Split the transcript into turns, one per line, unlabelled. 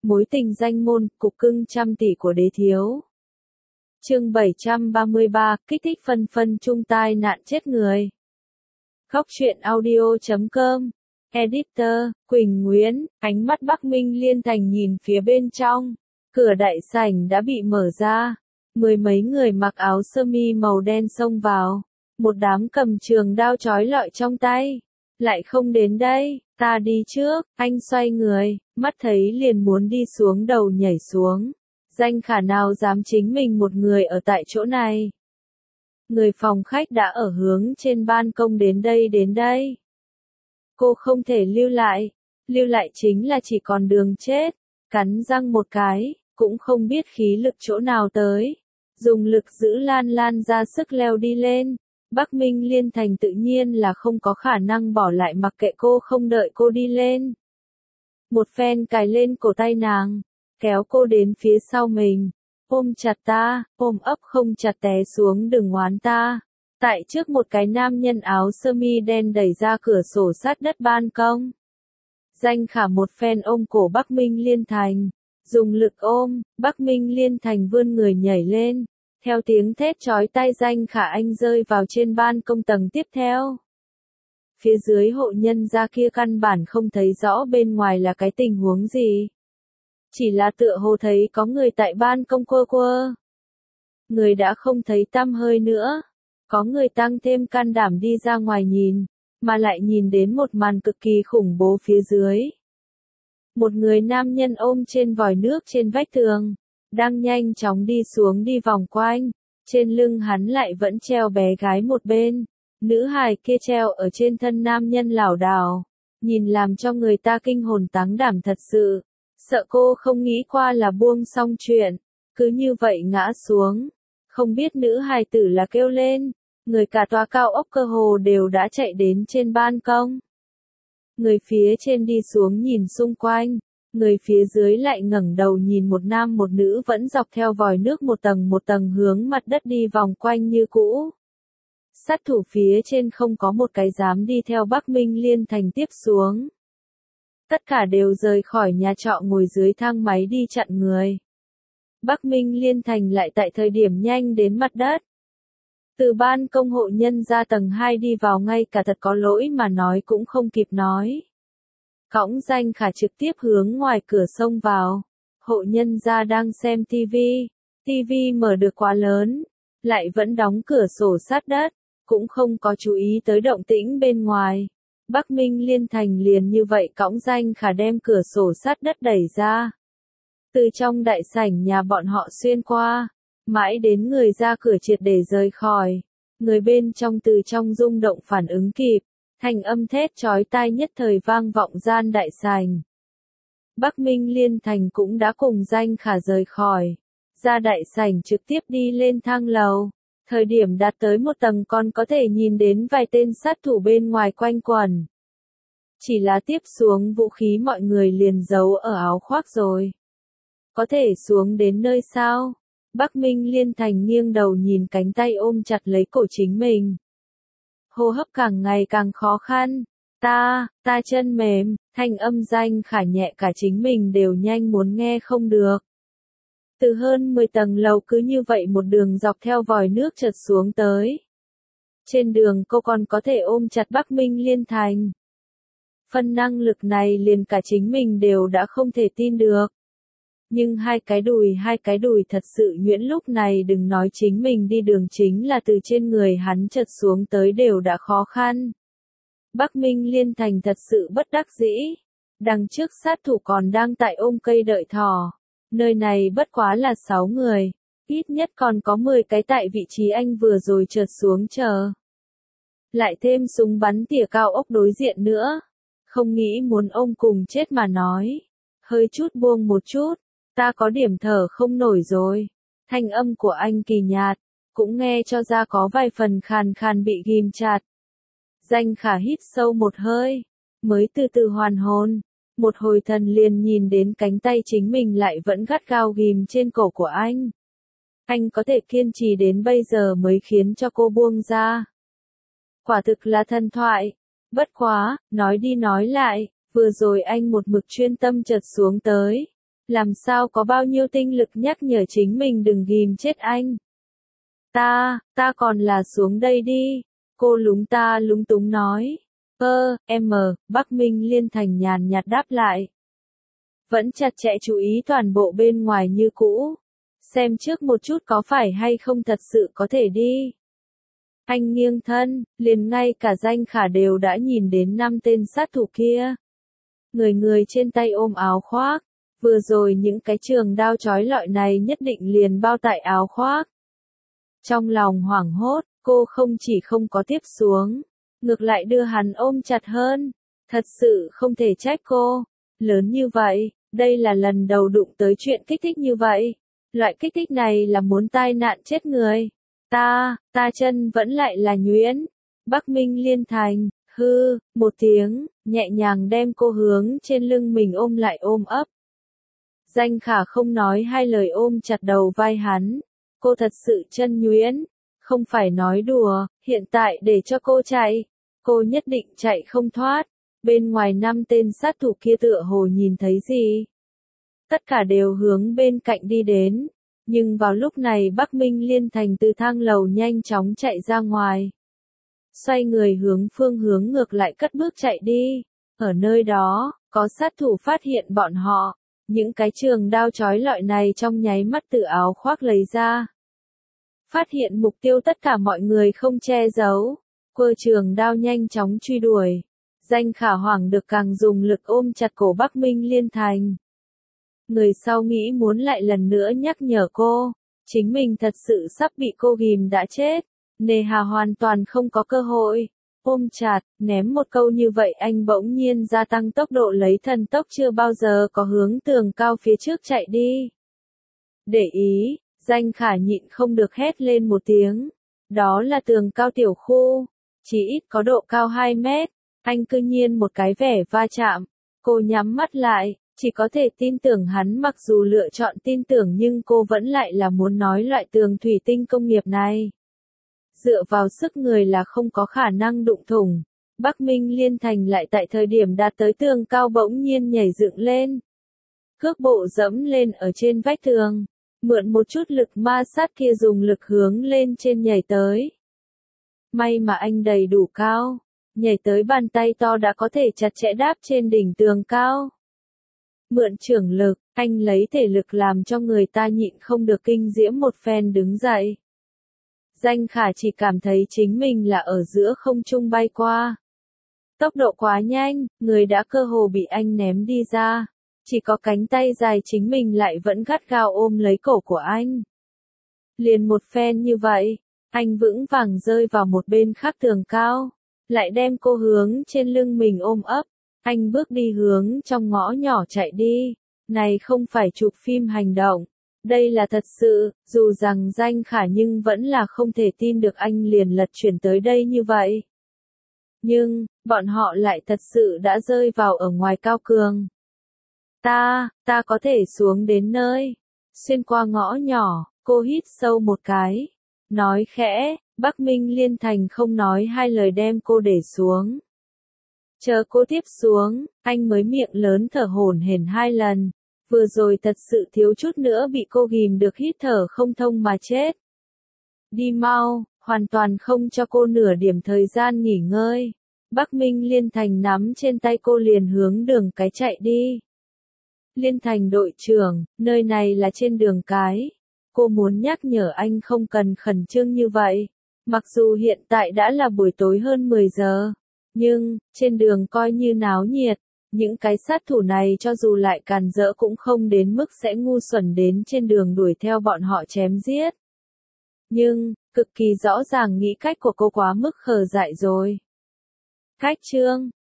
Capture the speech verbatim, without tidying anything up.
Mối tình danh môn, cục cưng trăm tỷ của đế thiếu. Chương bảy trăm ba mươi ba, kích thích phân phân chung tai nạn chết người. Góc truyện audio chấm com. Editor, Quỳnh Nguyễn, ánh mắt Bắc Minh Liên Thành nhìn phía bên trong. Cửa đại sảnh đã bị mở ra. Mười mấy người mặc áo sơ mi màu đen xông vào. Một đám cầm trường đao trói lọi trong tay. Lại không đến đây, ta đi trước, anh xoay người, mắt thấy liền muốn đi xuống đầu nhảy xuống. Danh Khả nào dám chính mình một người ở tại chỗ này. Người phòng khách đã ở hướng trên ban công đến đây đến đây. Cô không thể lưu lại, lưu lại chính là chỉ còn đường chết, cắn răng một cái, cũng không biết khí lực chỗ nào tới. Dùng lực giữ Lan Lan ra sức leo đi lên. Bắc Minh Liên Thành tự nhiên là không có khả năng bỏ lại mặc kệ cô không đợi cô đi lên. Một phen cài lên cổ tay nàng, kéo cô đến phía sau mình, ôm chặt ta, ôm ấp không chặt té xuống đừng oán ta. Tại trước một cái nam nhân áo sơ mi đen đẩy ra cửa sổ sát đất ban công. Danh Khả một phen ôm cổ Bắc Minh Liên Thành, dùng lực ôm, Bắc Minh Liên Thành vươn người nhảy lên. Theo tiếng thét chói tai Danh Khả anh rơi vào trên ban công tầng tiếp theo. Phía dưới hộ nhân gia kia căn bản không thấy rõ bên ngoài là cái tình huống gì. Chỉ là tựa hồ thấy có người tại ban công quơ quơ. Người đã không thấy tăm hơi nữa. Có người tăng thêm can đảm đi ra ngoài nhìn, mà lại nhìn đến một màn cực kỳ khủng bố phía dưới. Một người nam nhân ôm trên vòi nước trên vách tường. Đang nhanh chóng đi xuống đi vòng quanh, trên lưng hắn lại vẫn treo bé gái một bên, nữ hài kia treo ở trên thân nam nhân lảo đảo, nhìn làm cho người ta kinh hồn táng đảm thật sự, sợ cô không nghĩ qua là buông xong chuyện, cứ như vậy ngã xuống, không biết nữ hài tử là kêu lên, người cả tòa cao ốc cơ hồ đều đã chạy đến trên ban công. Người phía trên đi xuống nhìn xung quanh. Người phía dưới lại ngẩng đầu nhìn một nam một nữ vẫn dọc theo vòi nước một tầng một tầng hướng mặt đất đi vòng quanh như cũ. Sát thủ phía trên không có một cái dám đi theo Bắc Minh Liên Thành tiếp xuống. Tất cả đều rời khỏi nhà trọ ngồi dưới thang máy đi chặn người. Bắc Minh Liên Thành lại tại thời điểm nhanh đến mặt đất. Từ ban công hộ nhân ra tầng hai đi vào ngay cả thật có lỗi mà nói cũng không kịp nói. Cõng Danh Khả trực tiếp hướng ngoài cửa xông vào. Hộ nhân gia đang xem tivi. Tivi mở được quá lớn. Lại vẫn đóng cửa sổ sát đất. Cũng không có chú ý tới động tĩnh bên ngoài. Bắc Minh Liên Thành liền như vậy cõng Danh Khả đem cửa sổ sát đất đẩy ra. Từ trong đại sảnh nhà bọn họ xuyên qua. Mãi đến người ra cửa triệt để rời khỏi. Người bên trong từ trong rung động phản ứng kịp. Thanh âm thét chói tai nhất thời vang vọng gian đại sảnh. Bắc Minh Liên Thành cũng đã cùng Danh Khả rời khỏi. Ra đại sảnh trực tiếp đi lên thang lầu. Thời điểm đạt tới một tầng còn có thể nhìn đến vài tên sát thủ bên ngoài quanh quẩn. Chỉ là tiếp xuống vũ khí mọi người liền giấu ở áo khoác rồi. Có thể xuống đến nơi sao? Bắc Minh Liên Thành nghiêng đầu nhìn cánh tay ôm chặt lấy cổ chính mình. Hô hấp càng ngày càng khó khăn. Ta, ta chân mềm, thanh âm Danh Khả nhẹ cả chính mình đều nhanh muốn nghe không được. Từ hơn mười tầng lầu cứ như vậy một đường dọc theo vòi nước trượt xuống tới. Trên đường cô còn có thể ôm chặt Bắc Minh Liên Thành. Phần năng lực này liền cả chính mình đều đã không thể tin được. Nhưng hai cái đùi hai cái đùi thật sự nhuyễn lúc này đừng nói chính mình đi đường chính là từ trên người hắn chật xuống tới đều đã khó khăn. Bắc Minh Liên Thành thật sự bất đắc dĩ. Đằng trước sát thủ còn đang tại ôm cây đợi thỏ. Nơi này bất quá là sáu người. Ít nhất còn có mười cái tại vị trí anh vừa rồi chợt xuống chờ. Lại thêm súng bắn tỉa cao ốc đối diện nữa. Không nghĩ muốn ôm cùng chết mà nói. Hơi chút buông một chút. Ta có điểm thở không nổi rồi. Thanh âm của anh kỳ nhạt, cũng nghe cho ra có vài phần khàn khàn bị ghim chặt. Danh Khả hít sâu một hơi, mới từ từ hoàn hồn. Một hồi thần liền nhìn đến cánh tay chính mình lại vẫn gắt gao ghim trên cổ của anh. Anh có thể kiên trì đến bây giờ mới khiến cho cô buông ra. Quả thực là thần thoại. Bất quá, nói đi nói lại, vừa rồi anh một mực chuyên tâm chợt xuống tới. Làm sao có bao nhiêu tinh lực nhắc nhở chính mình đừng ghim chết anh. Ta, ta còn là xuống đây đi. Cô lúng ta lúng túng nói. Ơ, em mờ, Bắc Minh Liên Thành nhàn nhạt đáp lại. Vẫn chặt chẽ chú ý toàn bộ bên ngoài như cũ. Xem trước một chút có phải hay không thật sự có thể đi. Anh nghiêng thân, liền ngay cả Danh Khả đều đã nhìn đến năm tên sát thủ kia. Người người trên tay ôm áo khoác. Vừa rồi những cái trường đao chói lọi này nhất định liền bao tại áo khoác. Trong lòng hoảng hốt, cô không chỉ không có tiếp xuống, ngược lại đưa hắn ôm chặt hơn. Thật sự không thể trách cô. Lớn như vậy, đây là lần đầu đụng tới chuyện kích thích như vậy. Loại kích thích này là muốn tai nạn chết người. Ta, ta chân vẫn lại là nhuyễn. Bắc Minh Liên Thành, hư, một tiếng, nhẹ nhàng đem cô hướng trên lưng mình ôm lại ôm ấp. Danh Khả không nói hai lời ôm chặt đầu vai hắn. Cô thật sự chân nhuyễn. Không phải nói đùa, hiện tại để cho cô chạy. Cô nhất định chạy không thoát. Bên ngoài năm tên sát thủ kia tựa hồ nhìn thấy gì. Tất cả đều hướng bên cạnh đi đến. Nhưng vào lúc này Bắc Minh Liên Thành từ thang lầu nhanh chóng chạy ra ngoài. Xoay người hướng phương hướng ngược lại cất bước chạy đi. Ở nơi đó, có sát thủ phát hiện bọn họ. Những cái trường đao chói lọi này trong nháy mắt từ áo khoác lấy ra. Phát hiện mục tiêu tất cả mọi người không che giấu. Quơ trường đao nhanh chóng truy đuổi. Danh Khả hoảng được càng dùng lực ôm chặt cổ Bắc Minh Liên Thành. Người sau nghĩ muốn lại lần nữa nhắc nhở cô. Chính mình thật sự sắp bị cô ghim đã chết. Nề hà hoàn toàn không có cơ hội. Ôm chặt, ném một câu như vậy anh bỗng nhiên gia tăng tốc độ lấy thần tốc chưa bao giờ có hướng tường cao phía trước chạy đi. Để ý, Danh Khả nhịn không được hét lên một tiếng. Đó là tường cao tiểu khu. Chỉ ít có độ cao hai mét. Anh cư nhiên một cái vẻ va chạm. Cô nhắm mắt lại, chỉ có thể tin tưởng hắn mặc dù lựa chọn tin tưởng nhưng cô vẫn lại là muốn nói loại tường thủy tinh công nghiệp này. Dựa vào sức người là không có khả năng đụng thủng. Bắc Minh Liên Thành lại tại thời điểm đạt tới tường cao bỗng nhiên nhảy dựng lên. Cước bộ dẫm lên ở trên vách tường. Mượn một chút lực ma sát kia dùng lực hướng lên trên nhảy tới. May mà anh đầy đủ cao. Nhảy tới bàn tay to đã có thể chặt chẽ đáp trên đỉnh tường cao. Mượn trưởng lực, anh lấy thể lực làm cho người ta nhịn không được kinh diễm một phen đứng dậy. Danh Khả chỉ cảm thấy chính mình là ở giữa không trung bay qua. Tốc độ quá nhanh, người đã cơ hồ bị anh ném đi ra. Chỉ có cánh tay dài chính mình lại vẫn gắt gao ôm lấy cổ của anh. Liền một phen như vậy, anh vững vàng rơi vào một bên khác tường cao. Lại đem cô hướng trên lưng mình ôm ấp. Anh bước đi hướng trong ngõ nhỏ chạy đi. Này không phải chụp phim hành động. Đây là thật sự, dù rằng Danh Khả nhưng vẫn là không thể tin được anh liền lật chuyển tới đây như vậy. Nhưng, bọn họ lại thật sự đã rơi vào ở ngoài cao cường. Ta, ta có thể xuống đến nơi. Xuyên qua ngõ nhỏ, cô hít sâu một cái. Nói khẽ, Bắc Minh Liên Thành không nói hai lời đem cô để xuống. Chờ cô tiếp xuống, anh mới miệng lớn thở hổn hển hai lần. Vừa rồi thật sự thiếu chút nữa bị cô ghim được hít thở không thông mà chết. Đi mau, hoàn toàn không cho cô nửa điểm thời gian nghỉ ngơi. Bắc Minh Liên Thành nắm trên tay cô liền hướng đường cái chạy đi. Liên Thành đội trưởng, nơi này là trên đường cái. Cô muốn nhắc nhở anh không cần khẩn trương như vậy. Mặc dù hiện tại đã là buổi tối hơn mười giờ. Nhưng, trên đường coi như náo nhiệt. Những cái sát thủ này cho dù lại càn rỡ cũng không đến mức sẽ ngu xuẩn đến trên đường đuổi theo bọn họ chém giết. Nhưng, cực kỳ rõ ràng nghĩ cách của cô quá mức khờ dại rồi. Cách chương